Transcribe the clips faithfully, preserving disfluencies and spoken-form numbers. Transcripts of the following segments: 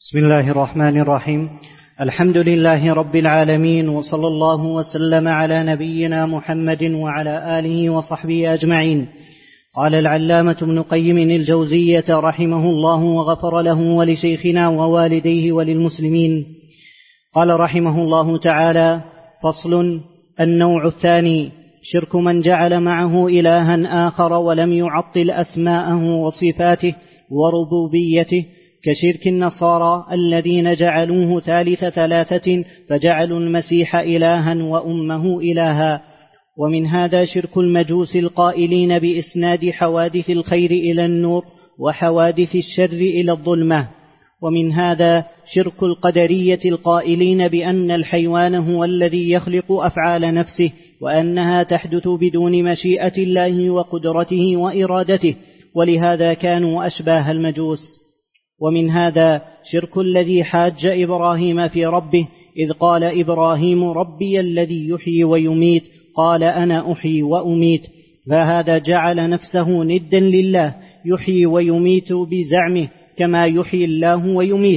بسم الله الرحمن الرحيم. الحمد لله رب العالمين، وصلى الله وسلم على نبينا محمد وعلى آله وصحبه أجمعين. قال العلامة ابن قيم الجوزية رحمه الله وغفر له ولشيخنا ووالديه وللمسلمين. قال رحمه الله تعالى: فصل. النوع الثاني: شرك من جعل معه إلها آخر ولم يعطل أسماءه وصفاته وربوبيته، كشرك النصارى الذين جعلوه ثالث ثلاثة فجعلوا المسيح إلها وأمه إلها. ومن هذا شرك المجوس القائلين بإسناد حوادث الخير إلى النور وحوادث الشر إلى الظلمة. ومن هذا شرك القدرية القائلين بأن الحيوان هو الذي يخلق أفعال نفسه، وأنها تحدث بدون مشيئة الله وقدرته وإرادته، ولهذا كانوا أشباه المجوس. ومن هذا شرك الذي حاج إبراهيم في ربه، إذ قال إبراهيم: ربي الذي يحيي ويميت، قال أنا أحيي وأميت. فهذا جعل نفسه ندا لله، يحيي ويميت بزعمه كما يحيي الله ويميت،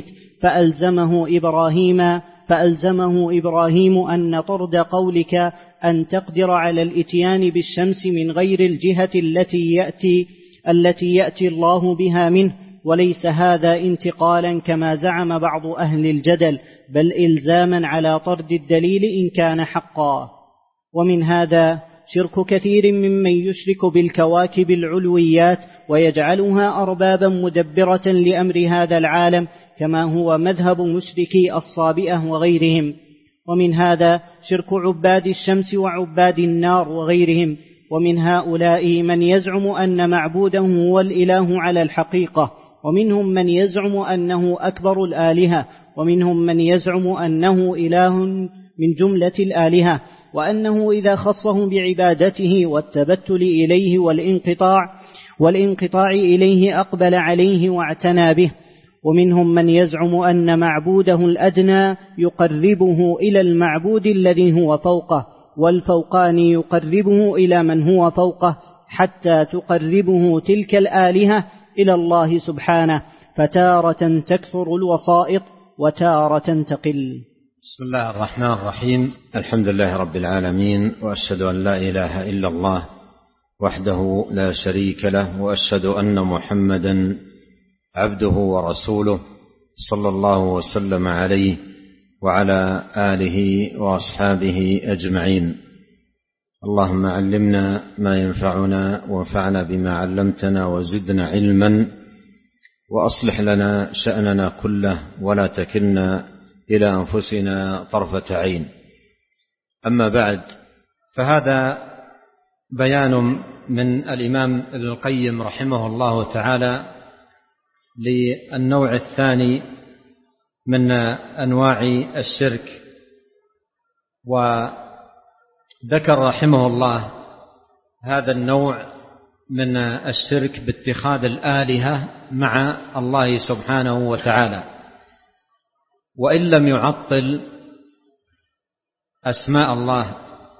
فألزمه إبراهيم فألزمه إبراهيم أن طرد قولك أن تقدر على الإتيان بالشمس من غير الجهة التي يأتي التي يأتي الله بها منه، وليس هذا انتقالا كما زعم بعض أهل الجدل، بل إلزاما على طرد الدليل إن كان حقا. ومن هذا شرك كثير ممن يشرك بالكواكب العلويات ويجعلها أربابا مدبرة لأمر هذا العالم، كما هو مذهب مشركي الصابئة وغيرهم. ومن هذا شرك عباد الشمس وعباد النار وغيرهم. ومن هؤلاء من يزعم أن معبوده هو الإله على الحقيقة، ومنهم من يزعم أنه أكبر الآلهة، ومنهم من يزعم أنه إله من جملة الآلهة، وأنه إذا خصهم بعبادته والتبتل إليه والانقطاع والانقطاع إليه أقبل عليه واعتنى به. ومنهم من يزعم أن معبوده الأدنى يقربه إلى المعبود الذي هو فوقه، والفوقان يقربه إلى من هو فوقه، حتى تقربه تلك الآلهة إلى الله سبحانه، فتارة تكثر الوسائط وتارة تقل. بسم الله الرحمن الرحيم. الحمد لله رب العالمين، وأشهد أن لا إله إلا الله وحده لا شريك له، وأشهد أن محمدا عبده ورسوله صلى الله وسلم عليه وعلى آله وأصحابه أجمعين. اللهم علمنا ما ينفعنا وانفعنا بما علمتنا وزدنا علما، وأصلح لنا شأننا كله ولا تكلنا إلى أنفسنا طرفة عين. أما بعد، فهذا بيان من الإمام ابن القيم رحمه الله تعالى للنوع الثاني من أنواع الشرك. وذكر رحمه الله هذا النوع من الشرك باتخاذ الآلهة مع الله سبحانه وتعالى، وإن لم يعطل أسماء الله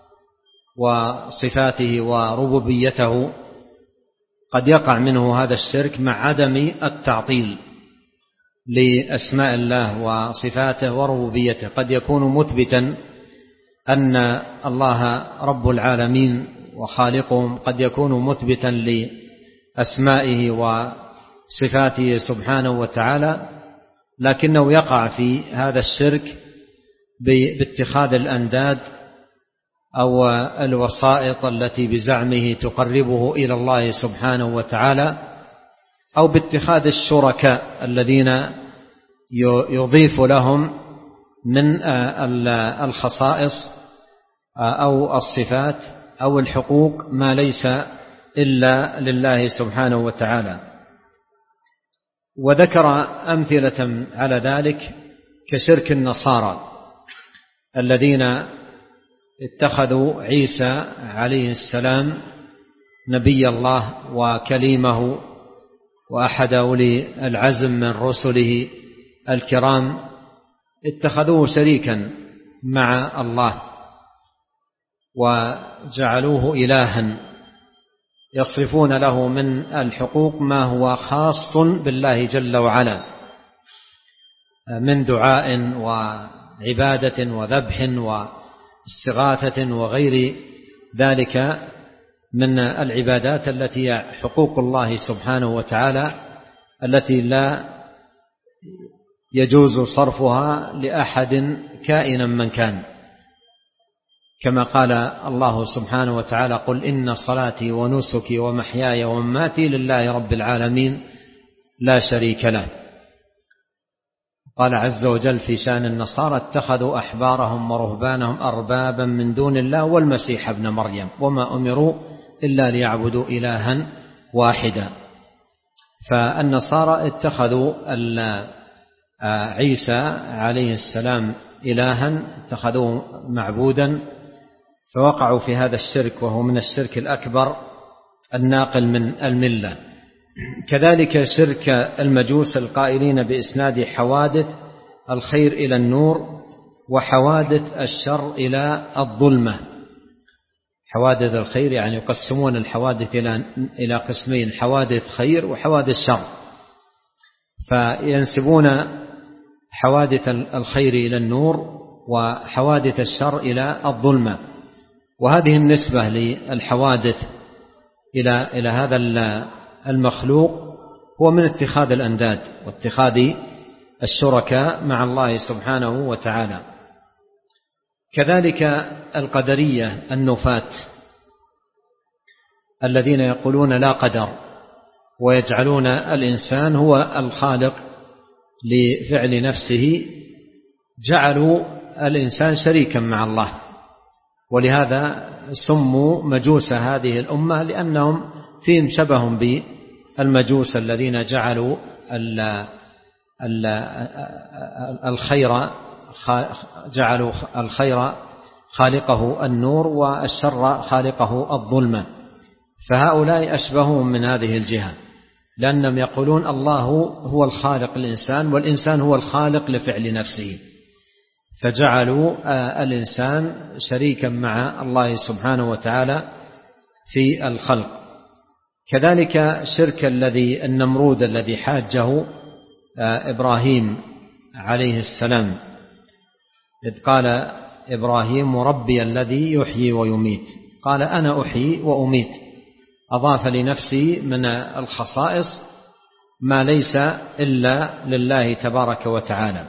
وصفاته وربوبيته قد يقع منه هذا الشرك مع عدم التعطيل لأسماء الله وصفاته وربوبيته. قد يكون مثبتا أن الله رب العالمين وخالقهم، قد يكون مثبتا لأسمائه وصفاته سبحانه وتعالى، لكنه يقع في هذا الشرك باتخاذ الأنداد أو الوسائط التي بزعمه تقربه إلى الله سبحانه وتعالى، أو باتخاذ الشركاء الذين يضيف لهم من الخصائص أو الصفات أو الحقوق ما ليس إلا لله سبحانه وتعالى. وذكر أمثلة على ذلك كشرك النصارى الذين اتخذوا عيسى عليه السلام نبي الله وكليمه وأحد أولي العزم من رسله الكرام، اتخذوه شريكا مع الله وجعلوه إلها، يصرفون له من الحقوق ما هو خاص بالله جل وعلا. من دعاء وعبادة وذبح واستغاثة وغير ذلك من العبادات التي هي حقوق الله سبحانه وتعالى التي لا يجوز صرفها لأحد كائنا من كان، كما قال الله سبحانه وتعالى: قل إن صلاتي ونسكي ومحياي ومماتي لله رب العالمين لا شريك له. قال عز وجل في شأن النصارى: اتخذوا أحبارهم ورهبانهم أربابا من دون الله والمسيح ابن مريم وما أمروا إلا ليعبدوا إلها واحدا. فالنصارى اتخذوا عيسى عليه السلام إلها، اتخذوه معبودا، فوقعوا في هذا الشرك وهو من الشرك الأكبر الناقل من الملة. كذلك شرك المجوس القائلين بإسناد حوادث الخير إلى النور وحوادث الشر إلى الظلمة. حوادث الخير يعني يقسمون الحوادث إلى قسمين: حوادث خير وحوادث شر، فينسبون حوادث الخير إلى النور وحوادث الشر إلى الظلمة. وهذه النسبة للحوادث إلى إلى هذا المخلوق هو من اتخاذ الأنداد واتخاذ الشركاء مع الله سبحانه وتعالى. كذلك القدرية النفاة الذين يقولون لا قدر ويجعلون الإنسان هو الخالق لفعل نفسه، جعلوا الإنسان شريكا مع الله، ولهذا سموا مجوس هذه الأمة لأنهم فيهم شبه بالمجوس الذين جعلوا الخير جعلوا الخير خالقه النور والشر خالقه الظلمة. فهؤلاء أشبههم من هذه الجهة، لأنهم يقولون الله هو الخالق للإنسان والإنسان هو الخالق لفعل نفسه، فجعلوا الإنسان شريكا مع الله سبحانه وتعالى في الخلق. كذلك شرك الذي النمرود الذي حاجه إبراهيم عليه السلام، إذ قال إبراهيم: ربي الذي يحيي ويميت، قال: أنا أحيي وأميت. أضاف لنفسه من الخصائص ما ليس إلا لله تبارك وتعالى.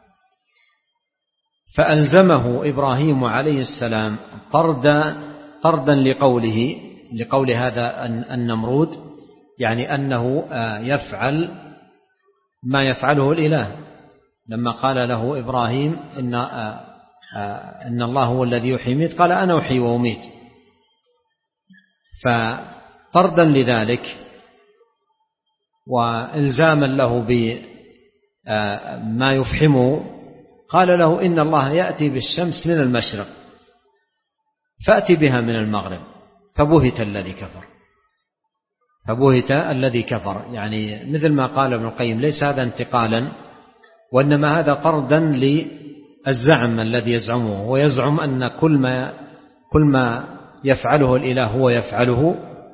فألزمه إبراهيم عليه السلام طردا طردا لقوله لقول هذا النمرود، يعني أنه يفعل ما يفعله الإله. لما قال له إبراهيم إن إن الله هو الذي يحيي ويميت، قال: أنا أحيي وأميت. فطردا لذلك وإلزاما له بما يفهمه، قال له: إن الله يأتي بالشمس من المشرق فأتي بها من المغرب. فبهت الذي كفر فبهت الذي كفر يعني مثل ما قال ابن القيم: ليس هذا انتقالا، وإنما هذا طردا للزعم الذي يزعمه، ويزعم أن كل ما كل ما يفعله الإله هو يفعله.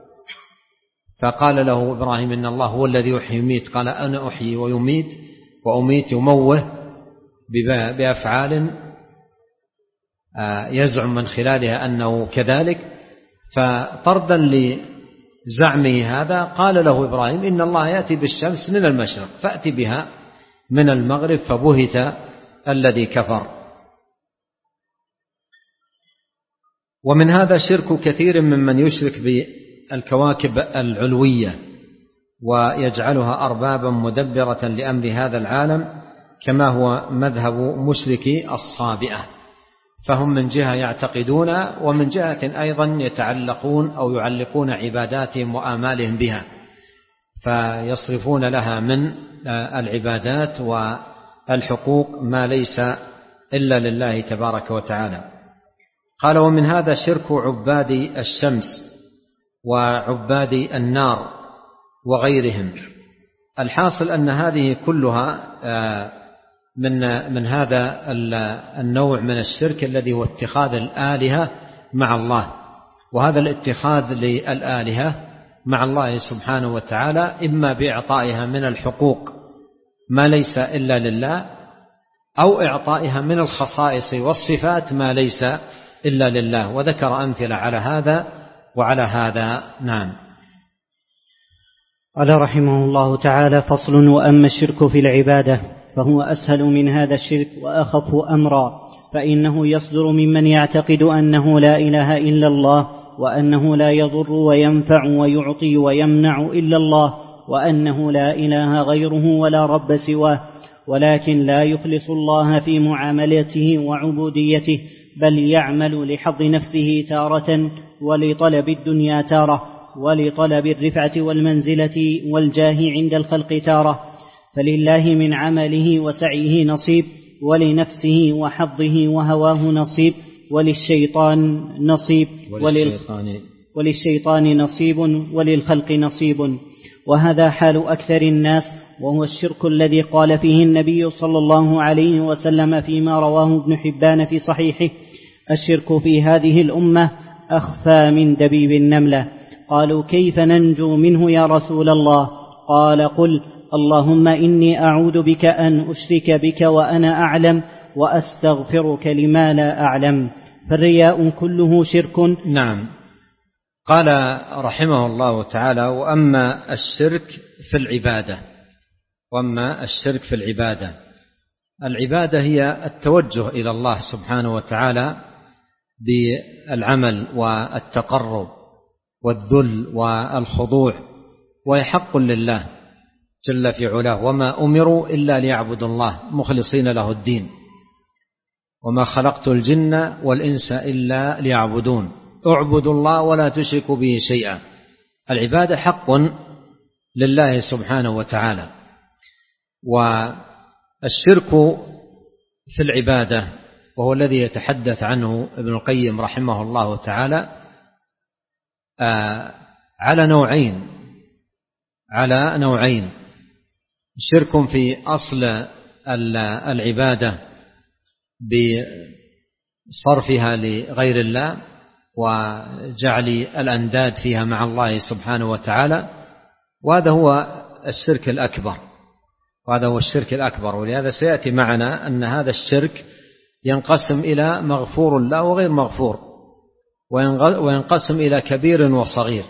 فقال له إبراهيم: إن الله هو الذي يحيي ويميت، قال: أنا أحيي ويميت وأميت، يموه بأفعال يزعم من خلالها أنه كذلك. فطردا لزعمه هذا قال له إبراهيم: إن الله يأتي بالشمس من المشرق فأتي بها من المغرب. فبهت الذي كفر. ومن هذا شرك كثير ممن يشرك بالكواكب العلوية ويجعلها أربابا مدبرة لأمر هذا العالم، كما هو مذهب مشركي الصابئة. فهم من جهة يعتقدون، ومن جهة أيضا يتعلقون أو يعلقون عباداتهم وآمالهم بها، فيصرفون لها من العبادات والحقوق ما ليس إلا لله تبارك وتعالى. قال: ومن هذا شرك عباد الشمس وعباد النار وغيرهم. الحاصل أن هذه كلها من من هذا النوع من الشرك الذي هو اتخاذ الآلهة مع الله. وهذا الاتخاذ للآلهة مع الله سبحانه وتعالى إما بإعطائها من الحقوق ما ليس إلا لله، أو إعطائها من الخصائص والصفات ما ليس إلا لله، وذكر أمثلة على هذا وعلى هذا. نعم. قال رحمه الله تعالى: فصل: وأما الشرك في العبادة فهو أسهل من هذا الشرك وأخف أمرا، فإنه يصدر ممن يعتقد أنه لا إله إلا الله، وأنه لا يضر وينفع ويعطي ويمنع إلا الله، وأنه لا إله غيره ولا رب سواه، ولكن لا يخلص الله في معاملته وعبوديته، بل يعمل لحظ نفسه تارة، ولطلب الدنيا تارة، ولطلب الرفعة والمنزلة والجاه عند الخلق تارة. فلله من عمله وسعيه نصيب، ولنفسه وحظه وهواه نصيب، وللشيطان نصيب وللشيطان, وللشيطان نصيب، وللخلق نصيب. وهذا حال أكثر الناس، وهو الشرك الذي قال فيه النبي صلى الله عليه وسلم فيما رواه ابن حبان في صحيحه: الشرك في هذه الأمة أخفى من دبيب النملة. قالوا: كيف ننجو منه يا رسول الله؟ قال: قل اللهم إني أعوذ بك أن أشرك بك وأنا أعلم، وأستغفرك لما لا أعلم. فالرياء كله شرك. نعم. قال رحمه الله تعالى: وأما الشرك في العبادة وأما الشرك في العبادة العبادة هي التوجه إلى الله سبحانه وتعالى بالعمل والتقرب والذل والخضوع، وهي حق لله جل في علاه: وما أمروا إلا ليعبدوا الله مخلصين له الدين، وما خلقت الجن والإنس إلا ليعبدون، اعبدوا الله ولا تشركوا به شيئا. العبادة حق لله سبحانه وتعالى. والشرك في العبادة وهو الذي يتحدث عنه ابن القيم رحمه الله تعالى على نوعين على نوعين شرك في أصل العبادة بصرفها لغير الله وجعل الأنداد فيها مع الله سبحانه وتعالى، وهذا هو الشرك الأكبر وهذا هو الشرك الأكبر. ولهذا سيأتي معنا أن هذا الشرك ينقسم إلى مغفور له وغير مغفور، وينقسم إلى كبير وصغير.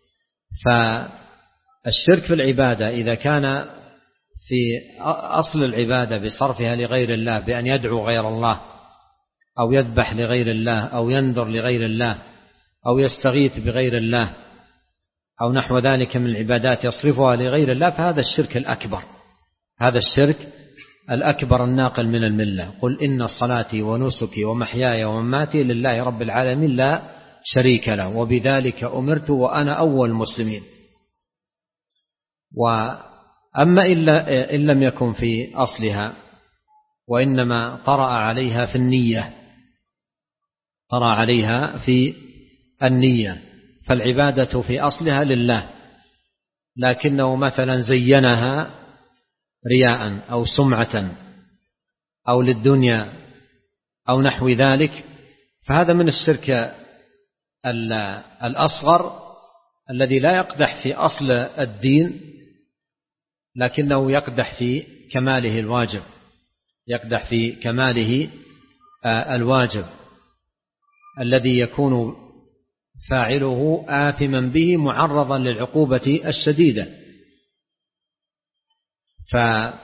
فالشرك في العبادة إذا كان في أصل العبادة بصرفها لغير الله، بأن يدعو غير الله أو يذبح لغير الله أو ينذر لغير الله أو يستغيث بغير الله أو نحو ذلك من العبادات يصرفها لغير الله، فهذا الشرك الأكبر هذا الشرك الأكبر الناقل من الملة. قل إن صلاتي ونسكي ومحياي ومماتي لله رب العالمين لا شريك له وبذلك أمرت وأنا أول المسلمين. وأما إلا إن لم يكن في أصلها وإنما طرأ عليها في النية طرأ عليها في النية فالعبادة في أصلها لله، لكنه مثلا زينها رياء أو سمعة أو للدنيا أو نحو ذلك، فهذا من الشرك الأصغر الذي لا يقدح في أصل الدين، لكنه يقدح في كماله الواجب يقدح في كماله الواجب الذي يكون فاعله آثما به معرضا للعقوبة الشديدة. فهذا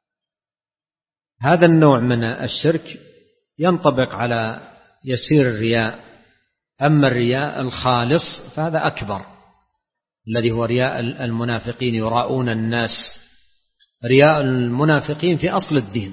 النوع من الشرك ينطبق على يسير الرياء. أما الرياء الخالص فهذا أكبر، الذي هو رياء المنافقين يراؤون الناس. رياء المنافقين في أصل الدين،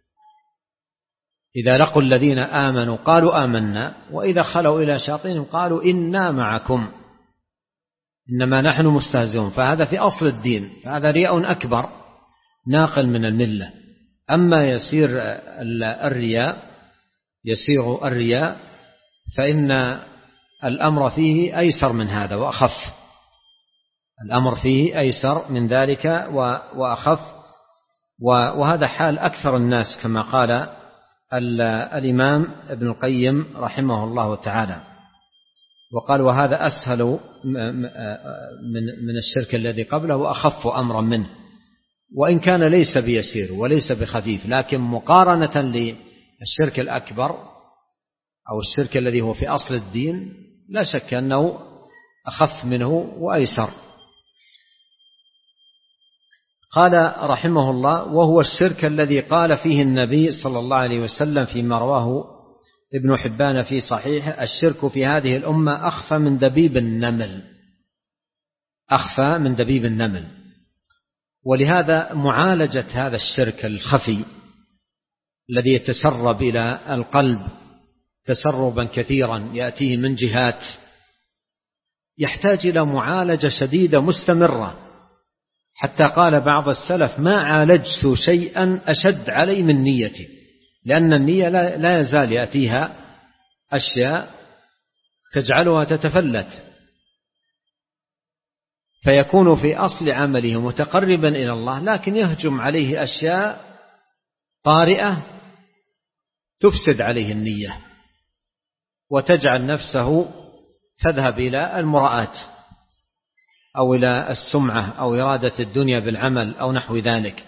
إذا لقوا الذين آمنوا قالوا آمنا وإذا خلوا إلى شياطينهم قالوا إنا معكم إنما نحن مستهزئون، فهذا في أصل الدين، فهذا رياء أكبر ناقل من الملة. أما يسير الرياء يسير الرياء فإن الأمر فيه أيسر من هذا وأخف الأمر فيه أيسر من ذلك وأخف، وهذا حال أكثر الناس كما قال الإمام ابن القيم رحمه الله تعالى. وقال: وهذا أسهل من الشرك الذي قبله وأخف أمرا منه. وإن كان ليس بيسير وليس بخفيف، لكن مقارنة للشرك الأكبر أو الشرك الذي هو في أصل الدين لا شك أنه أخف منه وأيسر. قال رحمه الله: وهو الشرك الذي قال فيه النبي صلى الله عليه وسلم فيما رواه ابن حبان في صحيحه: الشرك في هذه الأمة أخفى من دبيب النمل، أخفى من دبيب النمل. ولهذا معالجة هذا الشرك الخفي الذي يتسرب إلى القلب تسربا كثيرا يأتيه من جهات يحتاج إلى معالجة شديدة مستمرة، حتى قال بعض السلف: ما عالجت شيئا أشد علي من نيتي، لأن النية لا يزال يأتيها أشياء تجعلها تتفلت، فيكون في أصل عمله متقربا إلى الله، لكن يهجم عليه أشياء طارئة تفسد عليه النية وتجعل نفسه تذهب إلى المراءات أو إلى السمعة أو إرادة الدنيا بالعمل أو نحو ذلك.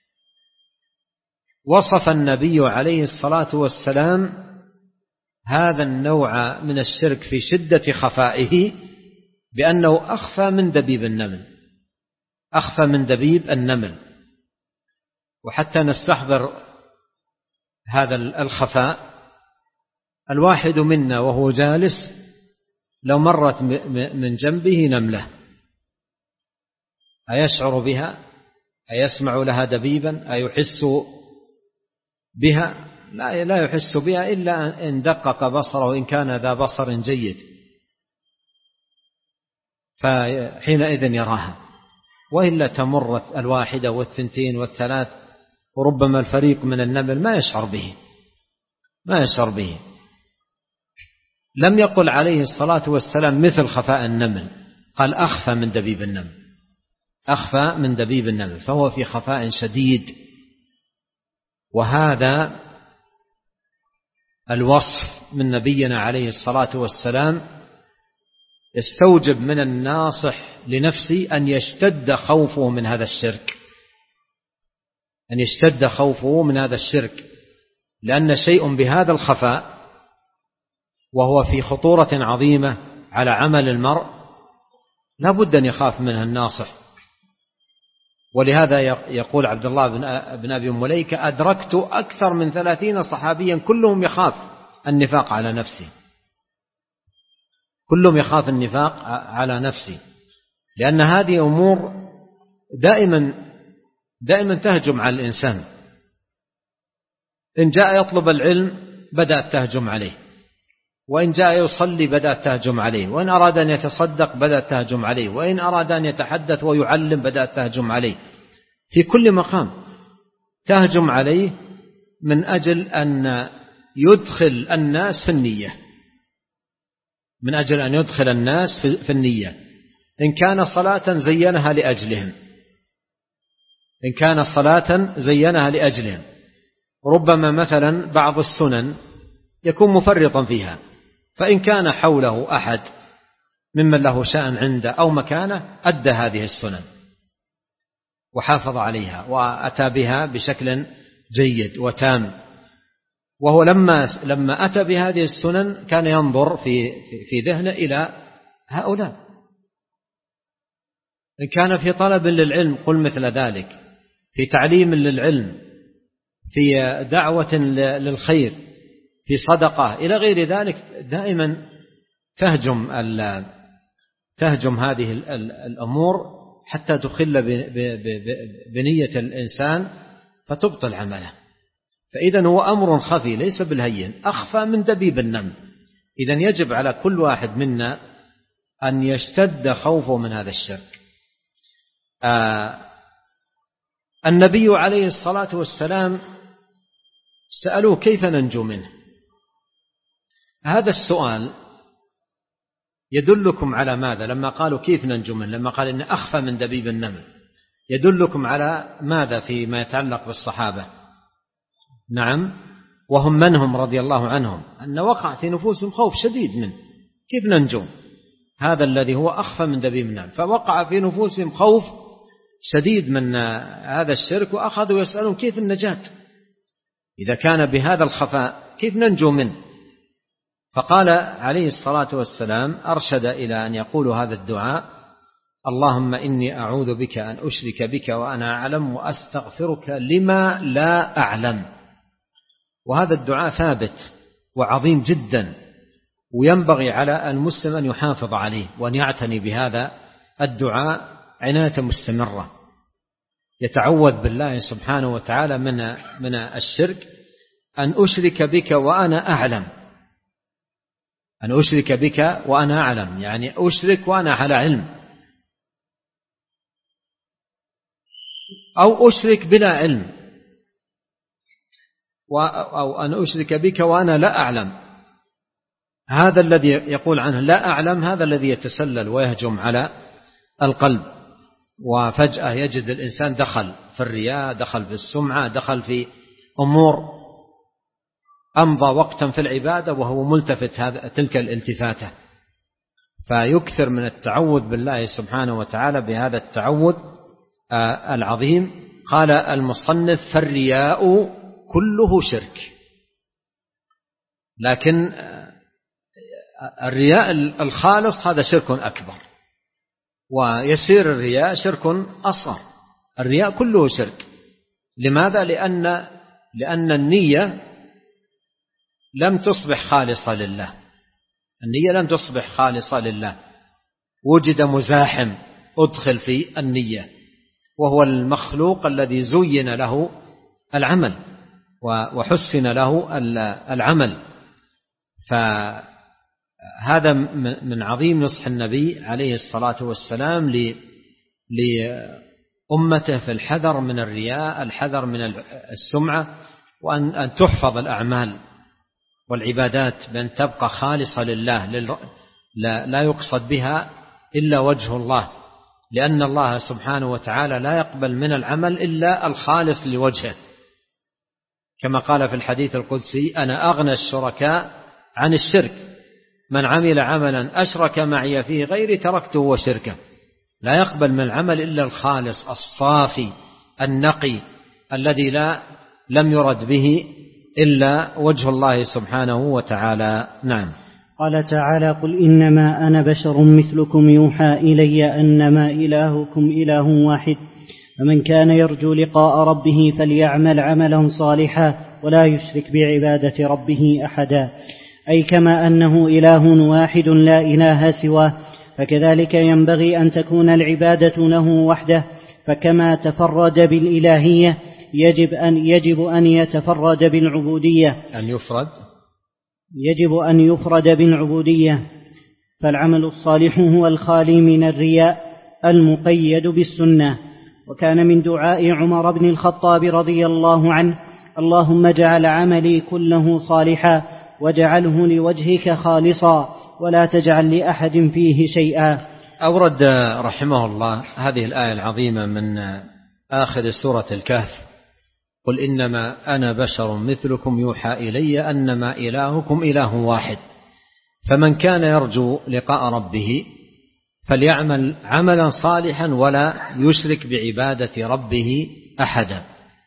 وصف النبي عليه الصلاة والسلام هذا النوع من الشرك في شدة خفائه بأنه أخفى من دبيب النمل، أخفى من دبيب النمل. وحتى نستحضر هذا الخفاء، الواحد منا وهو جالس لو مرت من جنبه نملة أيشعر بها؟ أيسمع لها دبيبا؟ أيحس بها؟ لا لا يحس بها إلا إن دقق بصره إن كان ذا بصر جيد، فحينئذ يراها، وإلا تمر الواحدة والثنتين والثلاث وربما الفريق من النمل ما يشعر به ما يشعر به. لم يقل عليه الصلاة والسلام مثل خفاء النمل، قال أخفى من دبيب النمل، أخفى من دبيب النمل، فهو في خفاء شديد. وهذا الوصف من نبينا عليه الصلاة والسلام يستوجب من الناصح لنفسه أن يشتد خوفه من هذا الشرك، أن يشتد خوفه من هذا الشرك، لأن شيء بهذا الخفاء وهو في خطورة عظيمة على عمل المرء لا بد أن يخاف منها الناصح. ولهذا يقول عبد الله بن أبي مليكة: أدركت أكثر من ثلاثين صحابيا كلهم يخاف النفاق على نفسه، كلهم يخاف النفاق على نفسه، لأن هذه أمور دائما دائما تهجم على الإنسان. إن جاء يطلب العلم بدأت تهجم عليه، وإن جاء يصلي بدأت تهجم عليه، وإن أراد أن يتصدق بدأت تهجم عليه، وإن أراد أن يتحدث ويعلم بدأت تهجم عليه. في كل مقام تهجم عليه من أجل أن يدخل الناس في النية، من أجل أن يدخل الناس في النية. إن كان صلاة زينها لأجلهم، إن كان صلاة زينها لأجلهم، ربما مثلا بعض السنن يكون مفرطا فيها، فإن كان حوله أحد ممن له شأن عنده أو مكانه أدى هذه السنن وحافظ عليها وأتى بها بشكل جيد وتام. وهو لما لما أتى بهذه السنن كان ينظر في في ذهنه إلى هؤلاء. إن كان في طلب للعلم قل مثل ذلك، في تعليم للعلم، في دعوة للخير، في صدقة إلى غير ذلك، دائما تهجم تهجم هذه الأمور حتى تخل بنية الإنسان فتبطل عمله. فإذا هو أمر خفي ليس بالهين، أخفى من دبيب النمل. إذا يجب على كل واحد منا أن يشتد خوفه من هذا الشرك. آه النبي عليه الصلاة والسلام سألوه كيف ننجو منه. هذا السؤال يدلكم على ماذا؟ لما قالوا كيف ننجو منه، لما قال إن أخفى من دبيب النمل، يدلكم على ماذا فيما يتعلق بالصحابة؟ نعم، وهم منهم رضي الله عنهم، أن وقع في نفوسهم خوف شديد منه، كيف ننجو؟ هذا الذي هو أخفى من دبيب النمل، فوقع في نفوسهم خوف شديد من هذا الشرك، وأخذوا يسألون كيف النجاة إذا كان بهذا الخفاء، كيف ننجو منه؟ فقال عليه الصلاة والسلام أرشد إلى أن يقول هذا الدعاء: اللهم إني أعوذ بك أن أشرك بك وأنا أعلم وأستغفرك لما لا أعلم. وهذا الدعاء ثابت وعظيم جدا، وينبغي على المسلم أن يحافظ عليه وأن يعتني بهذا الدعاء عناية مستمرة، يتعوذ بالله سبحانه وتعالى من من الشرك. أن أشرك بك وأنا أعلم، أن أشرك بك وأنا أعلم يعني أشرك وأنا على علم، أو أشرك بلا علم، أو أن أشرك بك وأنا لا أعلم. هذا الذي يقول عنه لا أعلم هذا الذي يتسلل ويهجم على القلب، وفجأة يجد الإنسان دخل في الرياء، دخل في السمعة، دخل في أمور أمضى وقتا في العبادة وهو ملتفت هذا تلك الالتفاتة. فيكثر من التعوذ بالله سبحانه وتعالى بهذا التعوذ العظيم. قال المصنف: فالرياء كله شرك، لكن الرياء الخالص هذا شرك أكبر، ويسير الرياء شرك أصغر. الرياء كله شرك. لماذا؟ لأن لأن النية لم تصبح خالصة لله، النية لم تصبح خالصة لله، وجد مزاحم أدخل في النية، وهو المخلوق الذي زين له العمل وحسن له العمل. فهذا من عظيم نصح النبي عليه الصلاة والسلام لأمته في الحذر من الرياء، الحذر من السمعة، وأن تحفظ الأعمال والعبادات بأن تبقى خالصة لله، لا يقصد بها إلا وجه الله، لأن الله سبحانه وتعالى لا يقبل من العمل إلا الخالص لوجهه، كما قال في الحديث القدسي: أنا أغنى الشركاء عن الشرك، من عمل عملا أشرك معي فيه غيري تركته وشركه. لا يقبل من العمل إلا الخالص الصافي النقي الذي لا لم يرد به إلا وجه الله سبحانه وتعالى. نعم. قال تعالى: قل إنما أنا بشر مثلكم يوحى إلي أنما إلهكم إله واحد، فمن كان يرجو لقاء ربه فليعمل عملا صالحا ولا يشرك بعبادة ربه أحدا. أي كما أنه إله واحد لا إله سواه، فكذلك ينبغي أن تكون العبادة له وحده، فكما تفرد بالإلهية يجب أن يجب أن يتفرد بالعبودية، أن يفرد يجب أن يفرد بالعبودية. فالعمل الصالح هو الخالي من الرياء المقيد بالسنة. وكان من دعاء عمر بن الخطاب رضي الله عنه: اللهم اجعل عملي كله صالحا واجعله لوجهك خالصا ولا تجعل لأحد فيه شيئا. أورد رحمه الله هذه الآية العظيمة من آخر سورة الكهف: قل إنما أنا بشر مثلكم يوحى إلي أنما إلهكم إله واحد، فمن كان يرجو لقاء ربه فليعمل عملا صالحا ولا يشرك بعبادة ربه أحدا.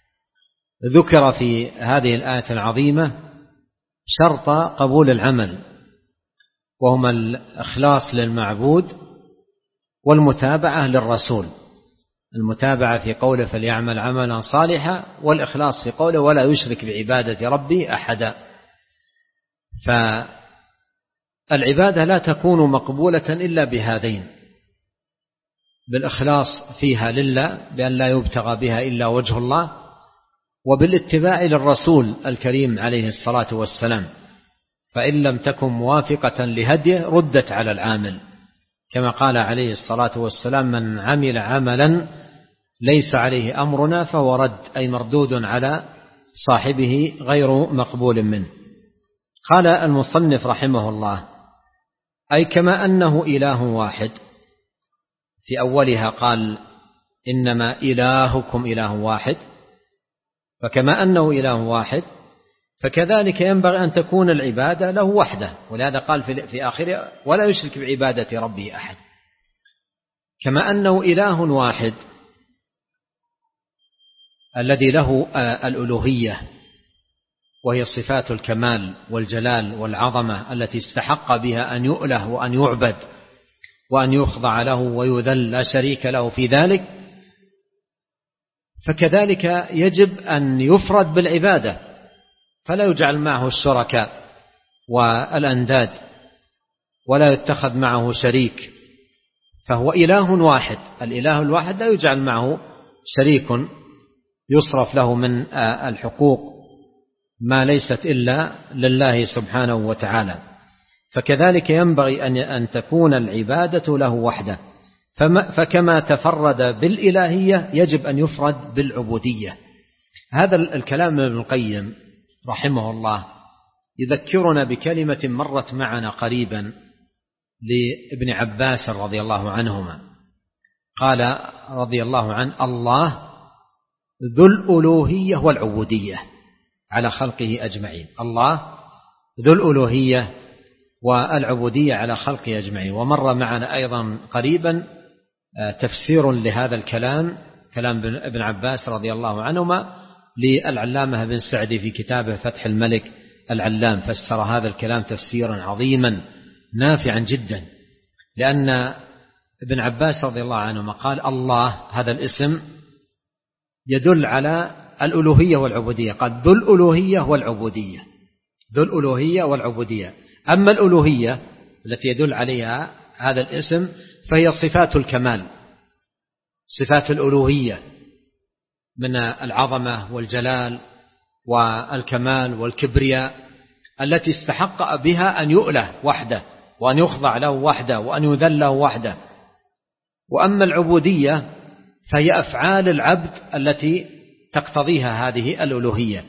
ذكر في هذه الآية العظيمة شرط قبول العمل، وهما الإخلاص للمعبود والمتابعة للرسول. المتابعة في قوله فليعمل عملا صالحا، والإخلاص في قوله ولا يشرك بعبادة ربه أحدا. فالعبادة لا تكون مقبولة إلا بهذين: بالإخلاص فيها لله بأن لا يبتغى بها إلا وجه الله، وبالاتباع للرسول الكريم عليه الصلاة والسلام، فإن لم تكن موافقة لهديه ردت على العامل، كما قال عليه الصلاة والسلام: من عمل عملا ليس عليه أمرنا فهو رد، أي مردود على صاحبه غير مقبول منه. قال المصنف رحمه الله: أي كما أنه إله واحد. في أولها قال إنما إلهكم إله واحد، فكما أنه إله واحد فكذلك ينبغي أن تكون العبادة له وحده، ولهذا قال في آخره ولا يشرك بعبادة ربه أحد. كما أنه إله واحد الذي له الألوهية، وهي صفات الكمال والجلال والعظمة التي استحق بها أن يؤله وأن يعبد وأن يخضع له ويذل، لا شريك له في ذلك، فكذلك يجب أن يفرد بالعبادة، فلا يجعل معه الشركاء والأنداد ولا يتخذ معه شريك، فهو إله واحد. الإله الواحد لا يجعل معه شريك يصرف له من الحقوق ما ليست إلا لله سبحانه وتعالى. فكذلك ينبغي أن تكون العبادة له وحده، فكما تفرد بالإلهية يجب أن يفرد بالعبودية. هذا الكلام ابن القيم رحمه الله يذكرنا بكلمة مرت معنا قريبا لابن عباس رضي الله عنهما، قال رضي الله عنه: الله ذو الألوهية والعبودية على خلقه أجمعين. الله ذو الألوهية والعبودية على خلقه أجمعين. ومر معنا أيضا قريبا تفسير لهذا الكلام، كلام ابن عباس رضي الله عنهما، للعلامة بن سعدي في كتابه فتح الملك العلام، فسر هذا الكلام تفسيرا عظيما نافعا جدا، لأن ابن عباس رضي الله عنهما قال: الله هذا الاسم يدل على الألوهية والعبودية، قال ذو الألوهية والعبودية، ذو الألوهية والعبودية. أما الألوهية التي يدل عليها هذا الاسم فهي صفات الكمال، صفات الألوهية من العظمة والجلال والكمال والكبرياء التي استحق بها أن يؤله وحده وأن يخضع له وحده وأن يذل له وحده. وأما العبودية فهي أفعال العبد التي تقتضيها هذه الألوهية،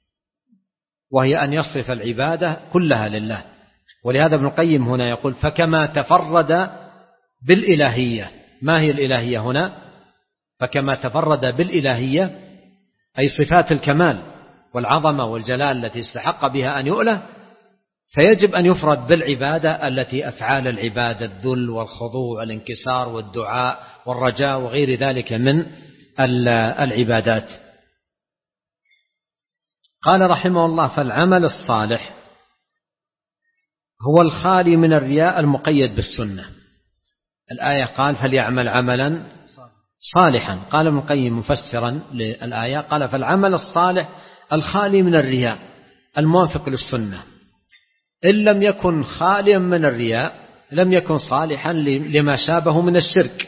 وهي أن يصرف العبادة كلها لله. ولهذا ابن القيم هنا يقول: فكما تفرد بالإلهية. ما هي الإلهية هنا؟ فكما تفرد بالإلهية أي صفات الكمال والعظمة والجلال التي استحق بها أن يؤله، فيجب أن يفرد بالعبادة التي أفعال العبادة الذل والخضوع والانكسار والدعاء والرجاء وغير ذلك من العبادات. قال رحمه الله: فالعمل الصالح هو الخالي من الرياء المقيد بالسنة. الآية قال: فليعمل عملا صالحا. قال ابن القيم مفسرا للآية قال: فالعمل الصالح الخالي من الرياء الموافق للسنة. إن لم يكن خاليا من الرياء لم يكن صالحا لما شابه من الشرك،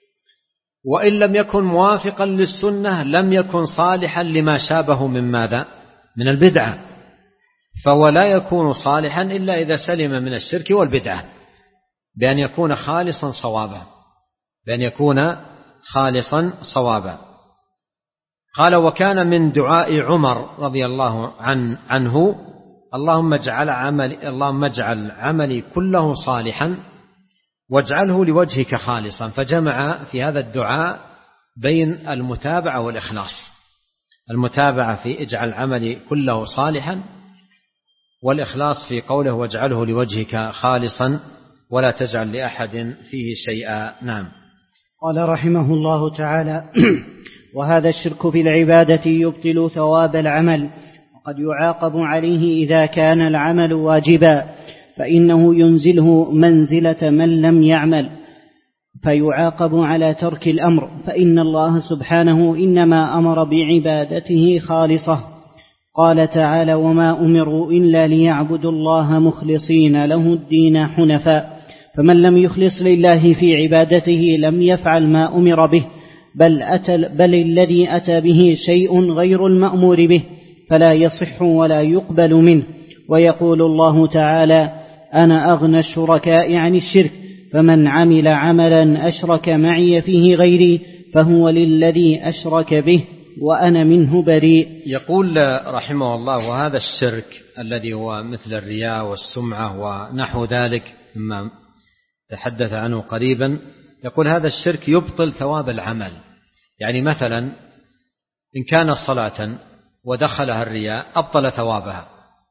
وإن لم يكن موافقا للسنة لم يكن صالحا لما شابه من ماذا؟ من البدعة. فولا يكون صالحا إلا إذا سلم من الشرك والبدعة، بأن يكون خالصا صوابا، بأن يكون خالصا صوابا. قال: وكان من دعاء عمر رضي الله عن عنه: اللهم اجعل عملي اللهم اجعل عملي كله صالحا واجعله لوجهك خالصا. فجمع في هذا الدعاء بين المتابعة والإخلاص، المتابعة في اجعل عملي كله صالحا، والإخلاص في قوله واجعله لوجهك خالصا ولا تجعل لأحد فيه شيئا. نعم. قال رحمه الله تعالى: وهذا الشرك في العبادة يبطل ثواب العمل، وقد يعاقب عليه إذا كان العمل واجبا، فإنه ينزله منزلة من لم يعمل، فيعاقب على ترك الأمر، فإن الله سبحانه إنما أمر بعبادته خالصة. قال تعالى: وما أمروا إلا ليعبدوا الله مخلصين له الدين حنفاء. فمن لم يخلص لله في عبادته لم يفعل ما أمر به، بل, أتى بل الذي أتى به شيء غير المأمور به، فلا يصح ولا يقبل منه. ويقول الله تعالى: أنا أغنى الشركاء عن الشرك، فمن عمل عملا أشرك معي فيه غيري فهو للذي أشرك به وأنا منه بريء. يقول رحمه الله: وهذا الشرك الذي هو مثل الرياء والسمعة ونحو ذلك مما تحدث عنه قريبا، يقول هذا الشرك يبطل ثواب العمل. يعني مثلا إن كان صلاة ودخلها الرياء أبطل ثوابها،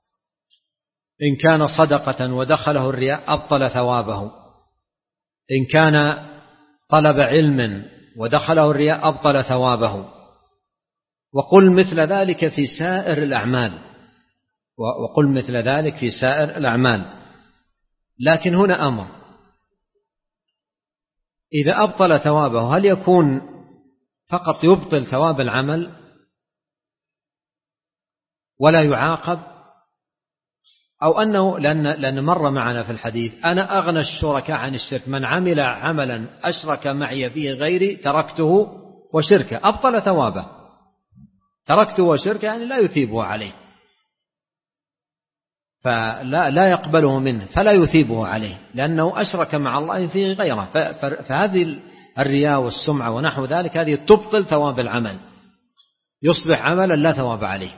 إن كان صدقة ودخله الرياء أبطل ثوابه، إن كان طلب علم ودخله الرياء أبطل ثوابه، وقل مثل ذلك في سائر الأعمال وقل مثل ذلك في سائر الأعمال. لكن هنا أمر، إذا أبطل ثوابه هل يكون فقط يبطل ثواب العمل ولا يعاقب، أو أنه لأن, لأن مر معنا في الحديث أنا أغنى الشركاء عن الشرك، من عمل عملا أشرك معي فيه غيري تركته وشركه، أبطل ثوابه، تركته وشركه يعني لا يثيبه عليه، فلا لا يقبله منه فلا يثيبه عليه لأنه أشرك مع الله فيه غيره. فهذه الرياء والسمعة ونحو ذلك هذه تبطل ثواب العمل، يصبح عملا لا ثواب عليه،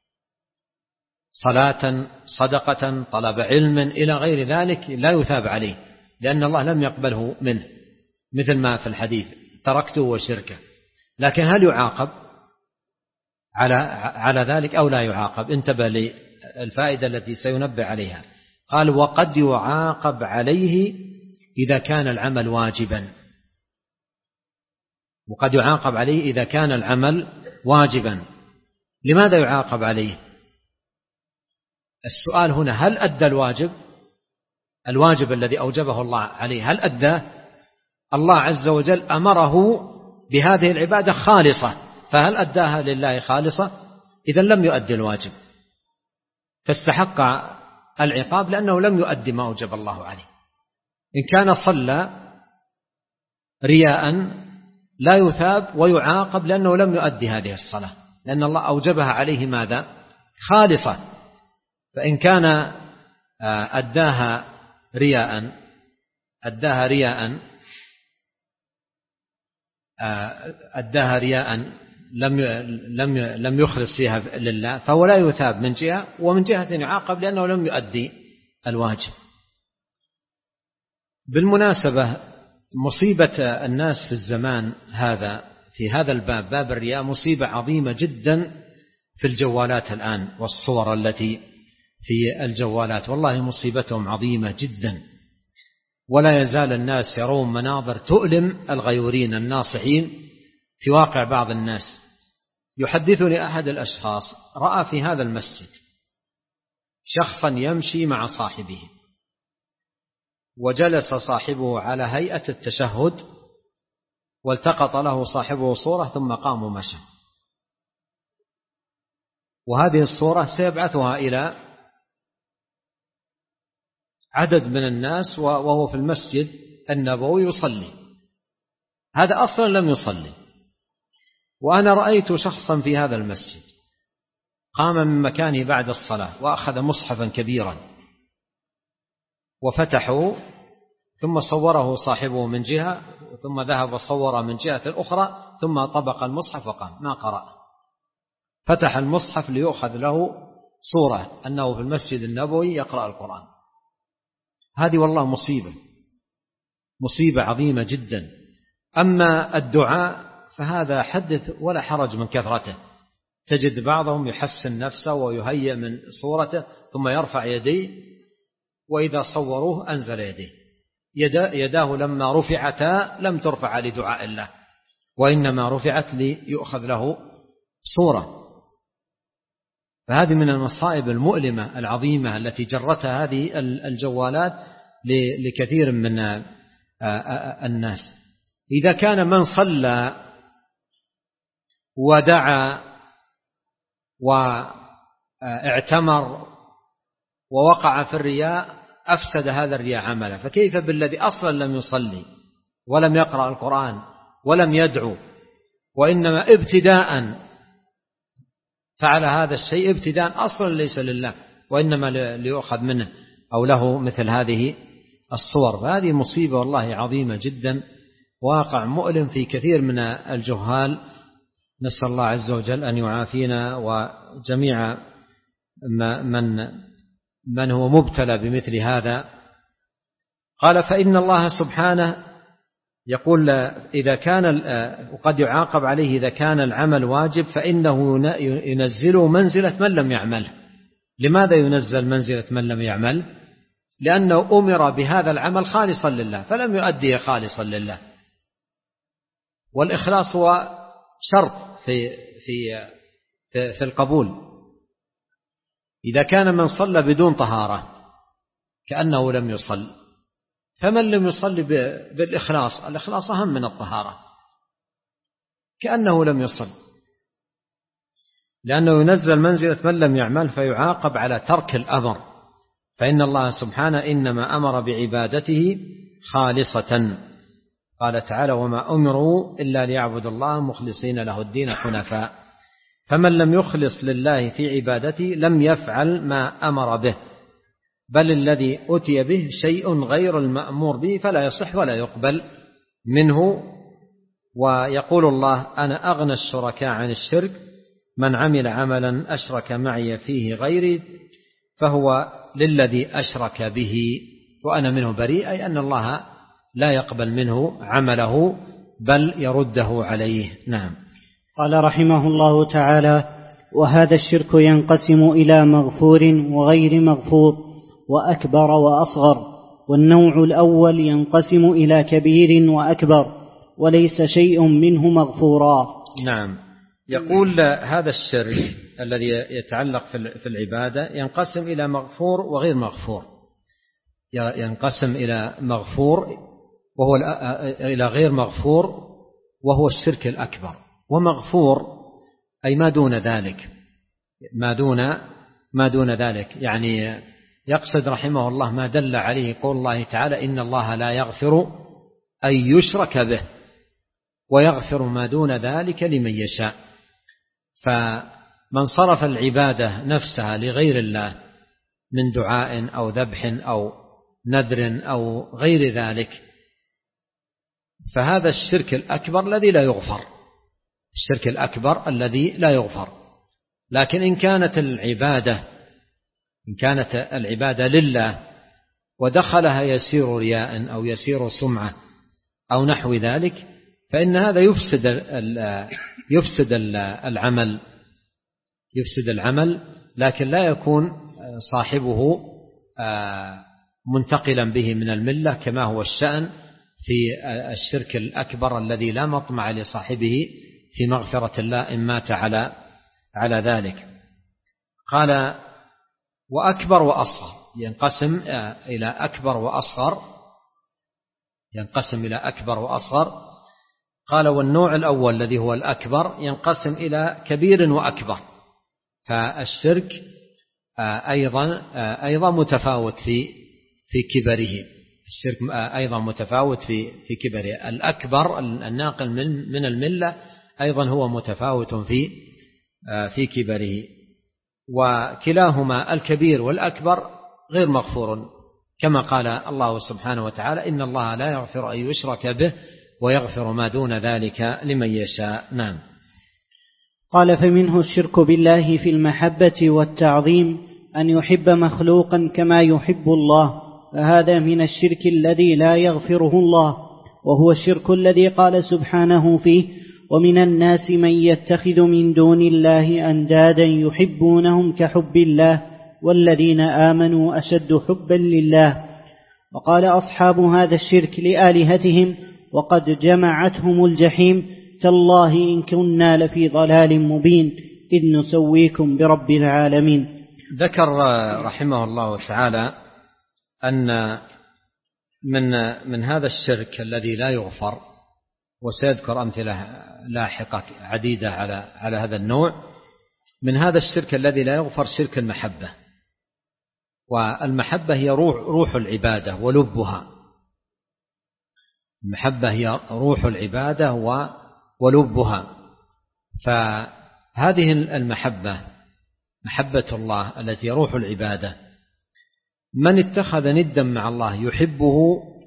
صلاة صدقة طلب علم إلى غير ذلك لا يثاب عليه لأن الله لم يقبله منه، مثل ما في الحديث تركته وشركه. لكن هل يعاقب على على ذلك أو لا يعاقب؟ انتبه للفائدة التي سينبه عليها. قال وقد يعاقب عليه إذا كان العمل واجبا، وقد يعاقب عليه إذا كان العمل واجبا. لماذا يعاقب عليه؟ السؤال هنا هل أدى الواجب الواجب الذي أوجبه الله عليه، هل أداه؟ الله عز وجل أمره بهذه العبادة خالصة، فهل أداها لله خالصة؟ إذن لم يؤدي الواجب فاستحق العقاب لأنه لم يؤدي ما أوجب الله عليه. إن كان صلى رياء لا يثاب ويعاقب لأنه لم يؤدي هذه الصلاة، لأن الله أوجبها عليه ماذا؟ خالصة. فإن كان أداها رياء أداها رياء أداها رياء لم لم لم يخلص فيها لله فهو لا يثاب من جهة، ومن جهة يعاقب لأنه لم يؤدي الواجب. بالمناسبة مصيبة الناس في الزمان هذا في هذا الباب، باب الرياء، مصيبة عظيمة جدا في الجوالات الآن والصور التي في الجوالات، والله مصيبتهم عظيمة جدا. ولا يزال الناس يرون مناظر تؤلم الغيورين الناصحين في واقع بعض الناس. يحدثني أحد الأشخاص رأى في هذا المسجد شخصا يمشي مع صاحبه، وجلس صاحبه على هيئة التشهد والتقط له صاحبه صورة ثم قام ومشى، وهذه الصورة سيبعثها إلى عدد من الناس وهو في المسجد النبوي يصلي، هذا أصلا لم يصلي. وأنا رأيت شخصا في هذا المسجد قام من مكانه بعد الصلاة وأخذ مصحفا كبيرا وفتحه، ثم صوره صاحبه من جهة ثم ذهب وصور من جهة أخرى ثم طبق المصحف وقام ما قرأ، فتح المصحف ليؤخذ له صورة أنه في المسجد النبوي يقرأ القرآن. هذه والله مصيبة مصيبة عظيمة جدا. أما الدعاء فهذا حدث ولا حرج من كثرته، تجد بعضهم يحسن نفسه ويهيئ من صورته ثم يرفع يديه، وإذا صوروه أنزل يديه، يداه لما رفعتا لم ترفع لدعاء الله وإنما رفعت ليؤخذ له صورة. فهذه من المصائب المؤلمة العظيمة التي جرتها هذه الجوالات لكثير من الناس. إذا كان من صلى ودعا واعتمر ووقع في الرياء أفسد هذا الرياء عمله، فكيف بالذي أصلا لم يصلي ولم يقرأ القرآن ولم يدعو، وإنما ابتداء فعل هذا الشيء ابتداء أصلا ليس لله وإنما ليؤخذ منه أو له مثل هذه الصور. فهذه مصيبة والله عظيمة جدا، واقع مؤلم في كثير من الجهال. نسأل الله عز وجل أن يعافينا وجميع من من هو مبتلى بمثل هذا. قال فإن الله سبحانه يقول إذا كان وقد يعاقب عليه إذا كان العمل واجب فإنه ينزله منزلة من لم يعمله. لماذا ينزل منزلة من لم يعمل؟ لأنه أمر بهذا العمل خالصا لله فلم يؤديه خالصا لله، والإخلاص هو شرط في في في القبول. إذا كان من صلى بدون طهارة كأنه لم يصل، فمن لم يصلي بالإخلاص، الإخلاص أهم من الطهارة، كأنه لم يصل، لأنه ينزل منزلة من لم يعمل فيعاقب على ترك الأمر، فإن الله سبحانه إنما أمر بعبادته خالصة. قال تعالى: وما أمروا إلا ليعبدوا الله مخلصين له الدين حنفاء. فمن لم يخلص لله في عبادته لم يفعل ما أمر به، بل الذي أتي به شيء غير المأمور به، فلا يصح ولا يقبل منه. ويقول الله: أنا أغنى الشركاء عن الشرك، من عمل عملا أشرك معي فيه غيري فهو للذي أشرك به وأنا منه بريء، أي أن الله لا يقبل منه عمله بل يرده عليه. نعم. قال رحمه الله تعالى: وهذا الشرك ينقسم إلى مغفور وغير مغفور وأكبر وأصغر، والنوع الأول ينقسم إلى كبير وأكبر وليس شيء منه مغفورا. نعم. يقول هذا الشرك الذي يتعلق في العبادة ينقسم إلى مغفور وغير مغفور، ينقسم إلى مغفور وهو إلى غير مغفور وهو الشرك الأكبر، ومغفور أي ما دون ذلك، ما دون ما دون ذلك يعني يقصد رحمه الله ما دل عليه قول الله تعالى: إن الله لا يغفر أن يشرك به ويغفر ما دون ذلك لمن يشاء. فمن صرف العبادة نفسها لغير الله من دعاء أو ذبح أو نذر أو غير ذلك فهذا الشرك الأكبر الذي لا يغفر، الشرك الأكبر الذي لا يغفر. لكن إن كانت العبادة إن كانت العبادة لله ودخلها يسير رياء أو يسير سمعة أو نحو ذلك فإن هذا يفسد يفسد العمل يفسد العمل لكن لا يكون صاحبه منتقلا به من الملة كما هو الشأن في الشرك الأكبر الذي لا مطمع لصاحبه في مغفرة الله إن مات على على ذلك. قال: وأكبر وأصغر، ينقسم إلى أكبر وأصغر ينقسم إلى أكبر وأصغر. قال: والنوع الأول الذي هو الأكبر ينقسم إلى كبير وأكبر، فالشرك أيضا أيضا متفاوت في في كبره، الشرك أيضا متفاوت في في كبره. الأكبر الناقل من الملة أيضا هو متفاوت في في كبره، وكلاهما الكبير والأكبر غير مغفور، كما قال الله سبحانه وتعالى: إن الله لا يغفر أن يشرك به ويغفر ما دون ذلك لمن يشاء. نعم. قال: فمنه الشرك بالله في المحبة والتعظيم، أن يحب مخلوقا كما يحب الله، فهذا من الشرك الذي لا يغفره الله، وهو الشرك الذي قال سبحانه فيه: ومن الناس من يتخذ من دون الله أندادا يحبونهم كحب الله والذين آمنوا أشد حبا لله. وقال أصحاب هذا الشرك لآلهتهم وقد جمعتهم الجحيم: تالله إن كنا لفي ضلال مبين إذ نسويكم برب العالمين. ذكر رحمه الله تعالى أن من من هذا الشرك الذي لا يغفر، وسيذكر أمثلة لاحقة عديدة على على هذا النوع. من هذا الشرك الذي لا يغفر شرك المحبة، والمحبة هي روح روح العبادة ولبها. المحبة هي روح العبادة ولبها، فهذه المحبة محبة الله التي روح العبادة، من اتخذ ندا مع الله يحبه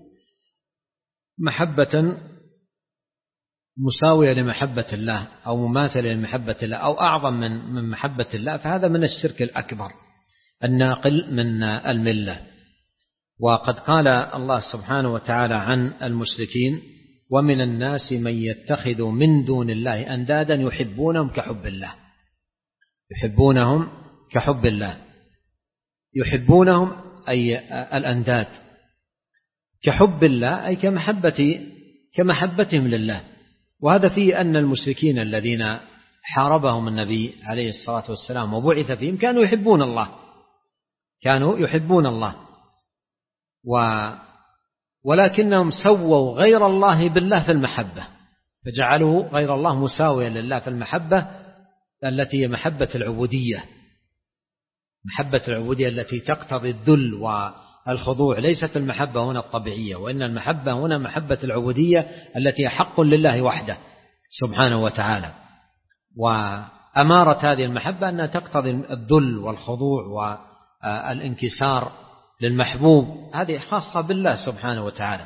محبة مساوية لمحبة الله أو مماثلة لمحبة الله أو أعظم من من محبة الله، فهذا من الشرك الأكبر الناقل من الملة. وقد قال الله سبحانه وتعالى عن المشركين: ومن الناس من يتخذ من دون الله أندادا يحبونهم كحب الله. يحبونهم كحب الله، يحبونهم أي الأنداد، كحب الله أي كمحبة كمحبتهم لله. وهذا فيه أن المشركين الذين حاربهم النبي عليه الصلاة والسلام وبعث فيهم كانوا يحبون الله كانوا يحبون الله و ولكنهم سووا غير الله بالله في المحبة، فجعلوا غير الله مساويا لله في المحبة التي هي محبة العبودية، محبة العبودية التي تقتضي الذل والخضوع، ليست المحبة هنا الطبيعية، وإن المحبة هنا محبة العبودية التي حق لله وحده سبحانه وتعالى. وأمارة هذه المحبة أنها تقتضي الذل والخضوع والانكسار للمحبوب، هذه خاصة بالله سبحانه وتعالى.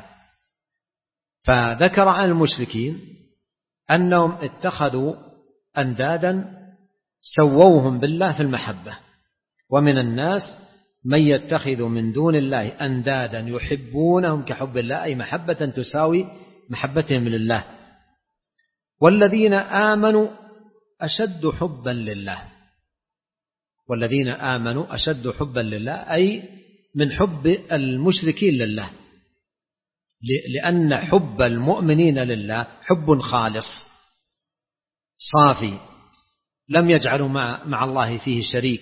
فذكر عن المشركين أنهم اتخذوا أندادا سووهم بالله في المحبة، ومن الناس من يتخذ من دون الله أندادا يحبونهم كحب الله، أي محبة تساوي محبتهم لله. والذين آمنوا أشد حبا لله، والذين آمنوا أشد حبا لله أي من حب المشركين لله، لأن حب المؤمنين لله حب خالص صافي لم يجعلوا مع الله فيه شريك.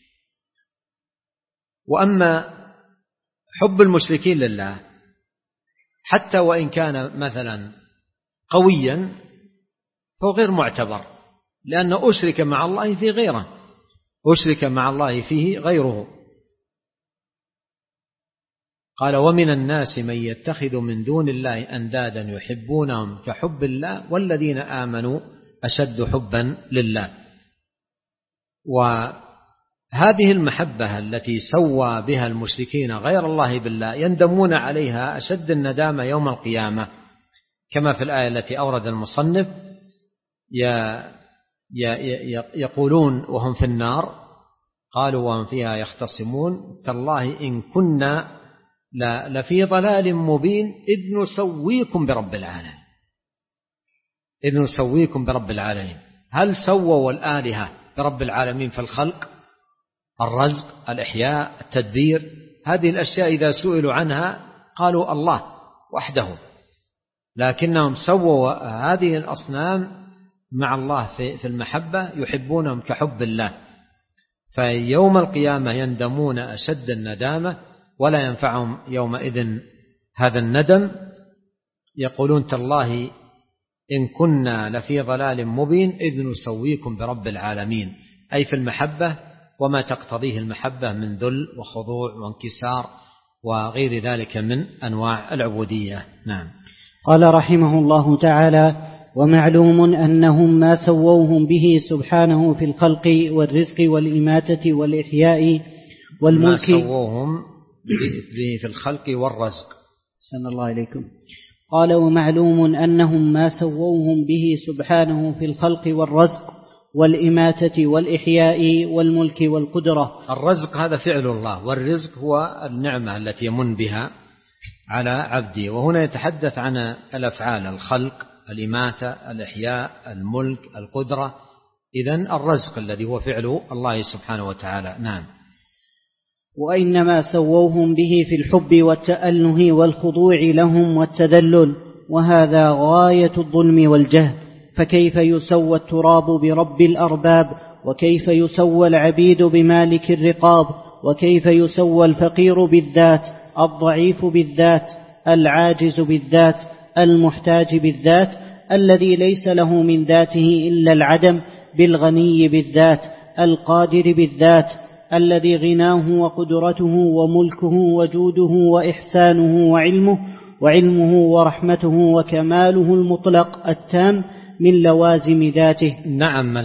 وأما حب المشركين لله حتى وإن كان مثلا قويا فهو غير معتبر، لأن أشرك مع الله فيه غيره، أشرك مع الله فيه غيره. قال ومن الناس من يتخذ من دون الله أندادا يحبونهم كحب الله والذين آمنوا أشد حبا لله. وهذه المحبة التي سوى بها المشركين غير الله بالله يندمون عليها أشد الندامة يوم القيامة، كما في الآية التي أورد المصنف يقولون وهم في النار، قالوا وهم فيها يختصمون تالله إن كنا لفي ضلال مبين إذ نسويكم برب العالمين، إذ نسويكم برب العالمين. هل سووا الآلهة برب العالمين في الخلق؟ الرزق، الإحياء، التدبير، هذه الأشياء إذا سئلوا عنها قالوا الله وحده، لكنهم سووا هذه الأصنام مع الله في المحبة، يحبونهم كحب الله. فيوم القيامة يندمون أشد الندامة ولا ينفعهم يومئذ هذا الندم، يقولون تالله إن كنا لفي ضلال مبين إذ نسويكم برب العالمين، أي في المحبة وما تقتضيه المحبة من ذل وخضوع وانكسار وغير ذلك من أنواع العبودية. نعم. قال رحمه الله تعالى ومعلوم أنهم ما سووهم به سبحانه في الخلق والرزق والإماتة والإحياء والملك، ما سووهم به في الخلق والرزق. سن الله إليكم. قال ومعلوم أنهم ما سووهم به سبحانه في الخلق والرزق والإماتة والإحياء والملك والقدرة. الرزق هذا فعل الله، والرزق هو النعمة التي يمن بها على عبده، وهنا يتحدث عن الأفعال: الخلق، الإماتة، الإحياء، الملك، القدرة. إذن الرزق الذي هو فعل الله سبحانه وتعالى. نعم. وإنما سووهم به في الحب والتأله والخضوع لهم والتذلل، وهذا غاية الظلم والجهل. فكيف يسوى التراب برب الأرباب؟ وكيف يسوى العبيد بمالك الرقاب؟ وكيف يسوى الفقير بالذات، الضعيف بالذات، العاجز بالذات، المحتاج بالذات، الذي ليس له من ذاته إلا العدم، بالغني بالذات، القادر بالذات، الذي غناه وقدرته وملكه وجوده وإحسانه وعلمه وعلمه ورحمته وكماله المطلق التام من لوازم ذاته. نعم.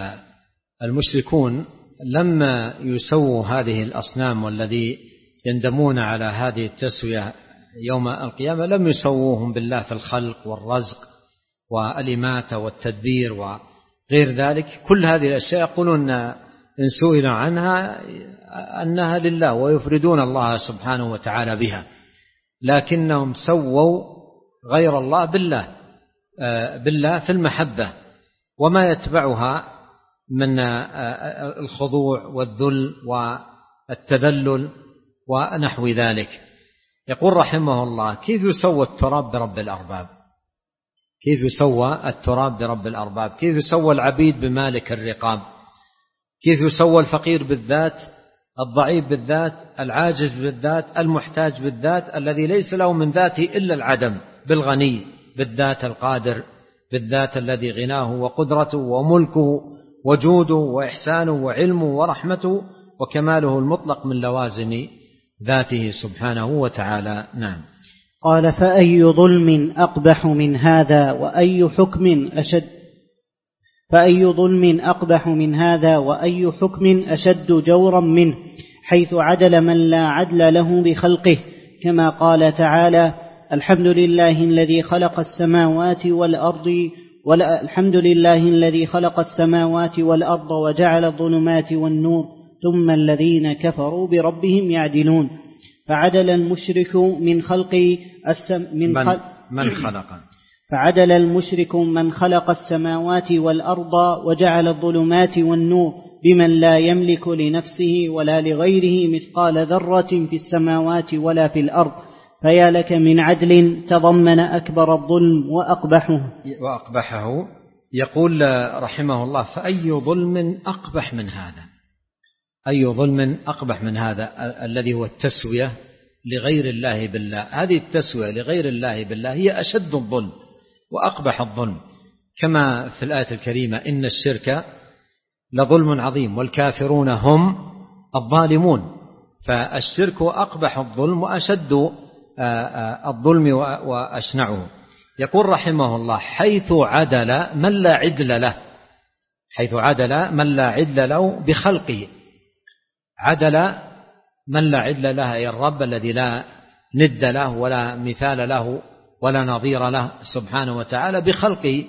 المشركون لما يسووا هذه الأصنام والذي يندمون على هذه التسوية يوم القيامة لم يسووهم بالله في الخلق والرزق والإماتة والتدبير وغير ذلك. كل هذه الأشياء يقولون إن سئلوا عنها أنها لله ويفردون الله سبحانه وتعالى بها، لكنهم سووا غير الله بالله بالله في المحبة وما يتبعها من الخضوع والذل والتذلل ونحو ذلك. يقول رحمه الله: كيف يسوى التراب برب الأرباب؟ كيف يسوى التراب برب الأرباب؟ كيف يسوى العبيد بمالك الرقاب؟ كيف يسوى الفقير بالذات، الضعيف بالذات، العاجز بالذات، المحتاج بالذات، الذي ليس له من ذاته إلا العدم بالغني بالذات القادر بالذات الذي غناه وقدرته وملكه وجوده وإحسانه وعلمه ورحمته وكماله المطلق من لوازم ذاته سبحانه وتعالى. نعم. قال: فأي ظلم أقبح من هذا وأي حكم أشد فأي ظلم أقبح من هذا وأي حكم أشد جورا منه، حيث عدل من لا عدل له بخلقه، كما قال تعالى: الحمد لله الذي خلق السماوات والأرض الحمد لله الذي خلق السماوات والأرض وجعل الظلمات والنور ثم الذين كفروا بربهم يعدلون. فعدل المشرك من خلق السم من, من, خل... من خلق فعدل المشرك من خلق السماوات والأرض وجعل الظلمات والنور بمن لا يملك لنفسه ولا لغيره مثقال ذرة في السماوات ولا في الأرض، فيا لك من عدل تضمن أكبر الظلم وأقبحه وأقبحه. يقول رحمه الله: فأي ظلم أقبح من هذا؟ أي ظلم أقبح من هذا الذي هو التسوية لغير الله بالله. هذه التسوية لغير الله بالله هي أشد الظلم وأقبح الظلم، كما في الآية الكريمة: إن الشرك لظلم عظيم والكافرون هم الظالمون. فالشرك أقبح الظلم وأشد الظلم وأشنعه. يقول رحمه الله: حيث عدل من لا عدل له، حيث عدل من لا عدل له بخلقه. عدل من لا عدل له أي الرب الذي لا ند له ولا مثال له ولا نظير له سبحانه وتعالى بخلقه،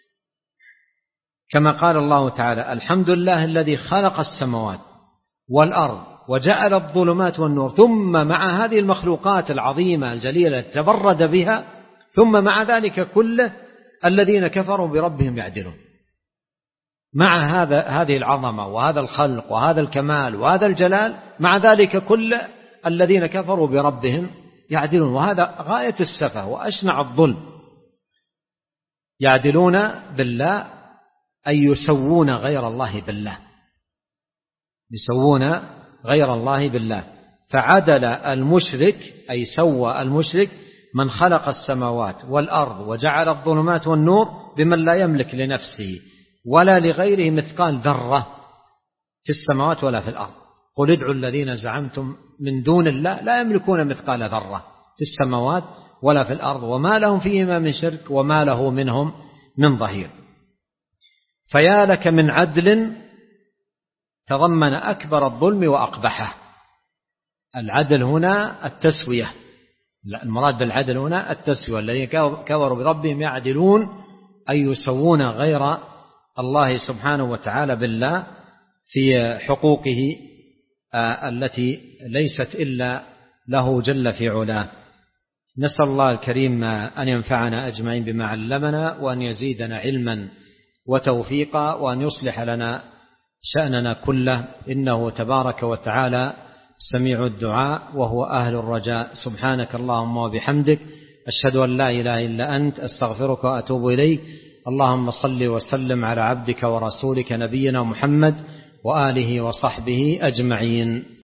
كما قال الله تعالى: الحمد لله الذي خلق السماوات والأرض وجعل الظلمات والنور. ثم مع هذه المخلوقات العظيمة الجليلة تبرد بها، ثم مع ذلك كله الذين كفروا بربهم يعدلون. مع هذا هذه العظمة وهذا الخلق وهذا الكمال وهذا الجلال، مع ذلك كله الذين كفروا بربهم يعدلون. وهذا غاية السفه وأشنع الظلم. يعدلون بالله أي يسوون غير الله بالله، يسوون غير الله بالله. فعدل المشرك أي سوى المشرك من خلق السماوات والأرض وجعل الظلمات والنور بمن لا يملك لنفسه ولا لغيره مثقال ذرة في السماوات ولا في الأرض. قل ادعوا الذين زعمتم من دون الله لا يملكون مثقال ذرة في السماوات ولا في الأرض وما لهم فيهما من شرك وما له منهم من ظهير. فيا لك من عدل تضمن أكبر الظلم وأقبحه. العدل هنا التسوية، المراد بالعدل هنا التسوية. الذين كفروا بربهم يعدلون أي يسوون غير الله سبحانه وتعالى بالله في حقوقه التي ليست إلا له جل في علاه. نسأل الله الكريم أن ينفعنا أجمعين بما علمنا، وأن يزيدنا علما وتوفيقا، وأن يصلح لنا شأننا كله، إنه تبارك وتعالى سميع الدعاء وهو أهل الرجاء. سبحانك اللهم وبحمدك، أشهد أن لا إله إلا أنت، أستغفرك وأتوب إليك. اللهم صل وسلم على عبدك ورسولك نبينا محمد وآله وصحبه أجمعين.